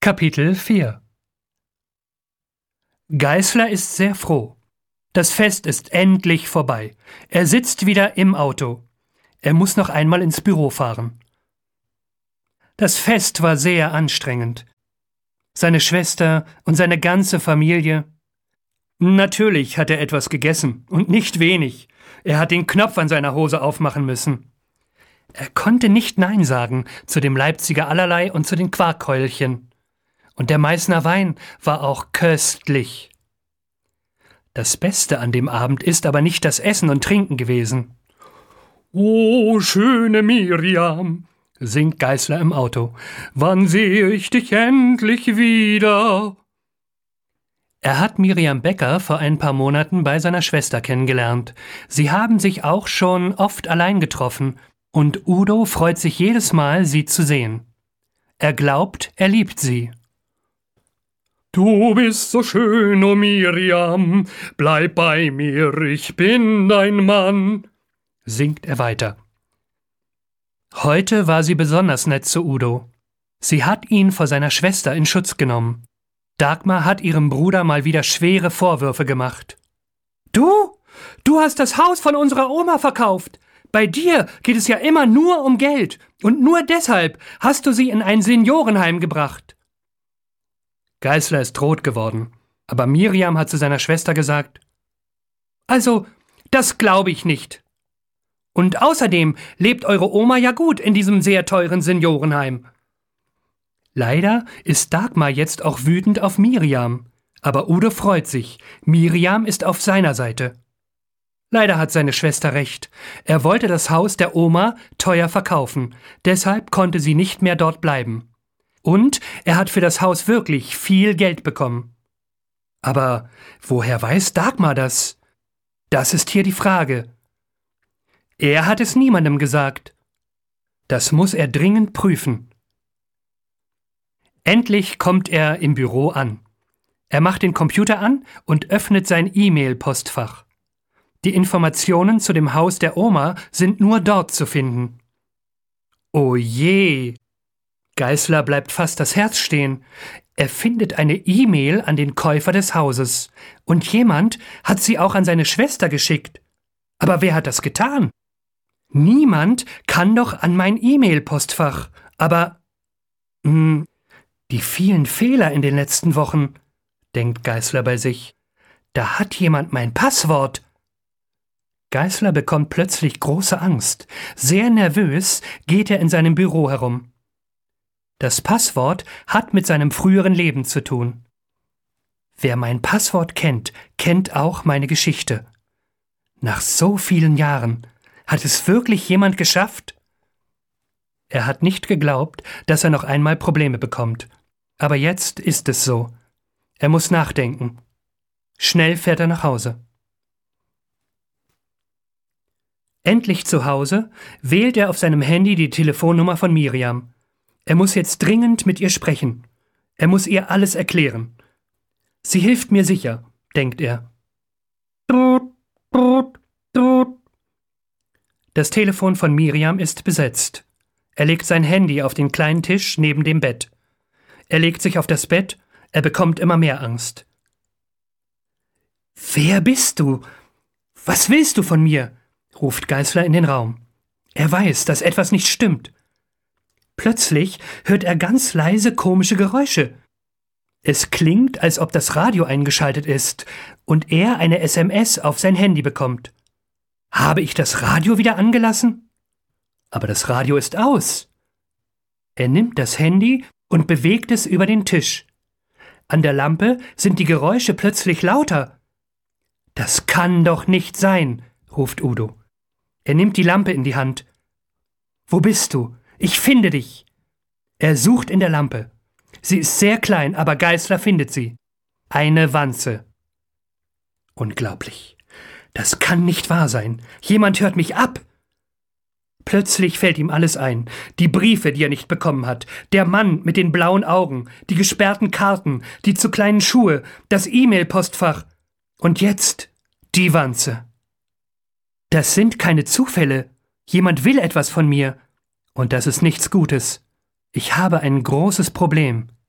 Kapitel 4 Geißler ist sehr froh. Das Fest ist endlich vorbei. Er sitzt wieder im Auto. Er muss noch einmal ins Büro fahren. Das Fest war sehr anstrengend. Seine Schwester und seine ganze Familie. Natürlich hat er etwas gegessen, und nicht wenig. Er hat den Knopf an seiner Hose aufmachen müssen. Er konnte nicht Nein sagen zu dem Leipziger Allerlei und zu den Quarkkeulchen. Und der Meißner Wein war auch köstlich. Das Beste an dem Abend ist aber nicht das Essen und Trinken gewesen. »Oh, schöne Miriam«, singt Geißler im Auto, »wann sehe ich dich endlich wieder?« Er hat Miriam Becker vor ein paar Monaten bei seiner Schwester kennengelernt. Sie haben sich auch schon oft allein getroffen, und Udo freut sich jedes Mal, sie zu sehen. Er glaubt, er liebt sie. »Du bist so schön, oh Miriam, bleib bei mir, ich bin dein Mann«, singt er weiter. Heute war sie besonders nett zu Udo. Sie hat ihn vor seiner Schwester in Schutz genommen. Dagmar hat ihrem Bruder mal wieder schwere Vorwürfe gemacht. »Du hast das Haus von unserer Oma verkauft. Bei dir geht es ja immer nur um Geld, und nur deshalb hast du sie in ein Seniorenheim gebracht.« Geißler ist rot geworden, aber Miriam hat zu seiner Schwester gesagt, »Also, das glaube ich nicht. Und außerdem lebt eure Oma ja gut in diesem sehr teuren Seniorenheim.« Leider ist Dagmar jetzt auch wütend auf Miriam, aber Udo freut sich, Miriam ist auf seiner Seite. Leider hat seine Schwester recht, er wollte das Haus der Oma teuer verkaufen, deshalb konnte sie nicht mehr dort bleiben. Und er hat für das Haus wirklich viel Geld bekommen. Aber woher weiß Dagmar das? Das ist hier die Frage. Er hat es niemandem gesagt. Das muss er dringend prüfen. Endlich kommt er im Büro an. Er macht den Computer an und öffnet sein E-Mail-Postfach. Die Informationen zu dem Haus der Oma sind nur dort zu finden. Oh je! Geißler bleibt fast das Herz stehen. Er findet eine E-Mail an den Käufer des Hauses. Und jemand hat sie auch an seine Schwester geschickt. Aber wer hat das getan? Niemand kann doch an mein E-Mail-Postfach. Aber, die vielen Fehler in den letzten Wochen, denkt Geißler bei sich. Da hat jemand mein Passwort. Geißler bekommt plötzlich große Angst. Sehr nervös geht er in seinem Büro herum. Das Passwort hat mit seinem früheren Leben zu tun. Wer mein Passwort kennt, kennt auch meine Geschichte. Nach so vielen Jahren hat es wirklich jemand geschafft? Er hat nicht geglaubt, dass er noch einmal Probleme bekommt. Aber jetzt ist es so. Er muss nachdenken. Schnell fährt er nach Hause. Endlich zu Hause wählt er auf seinem Handy die Telefonnummer von Miriam. Er muss jetzt dringend mit ihr sprechen. Er muss ihr alles erklären. Sie hilft mir sicher, denkt er. Das Telefon von Miriam ist besetzt. Er legt sein Handy auf den kleinen Tisch neben dem Bett. Er legt sich auf das Bett, er bekommt immer mehr Angst. »Wer bist du? Was willst du von mir?« ruft Geißler in den Raum. Er weiß, dass etwas nicht stimmt. Plötzlich hört er ganz leise komische Geräusche. Es klingt, als ob das Radio eingeschaltet ist und er eine SMS auf sein Handy bekommt. Habe ich das Radio wieder angelassen? Aber das Radio ist aus. Er nimmt das Handy und bewegt es über den Tisch. An der Lampe sind die Geräusche plötzlich lauter. »Das kann doch nicht sein«, ruft Udo. Er nimmt die Lampe in die Hand. »Wo bist du? Ich finde dich!« Er sucht in der Lampe. Sie ist sehr klein, aber Geißler findet sie. Eine Wanze. Unglaublich. Das kann nicht wahr sein. Jemand hört mich ab. Plötzlich fällt ihm alles ein. Die Briefe, die er nicht bekommen hat. Der Mann mit den blauen Augen. Die gesperrten Karten. Die zu kleinen Schuhe. Das E-Mail-Postfach. Und jetzt die Wanze. Das sind keine Zufälle. Jemand will etwas von mir. Und das ist nichts Gutes. Ich habe ein großes Problem.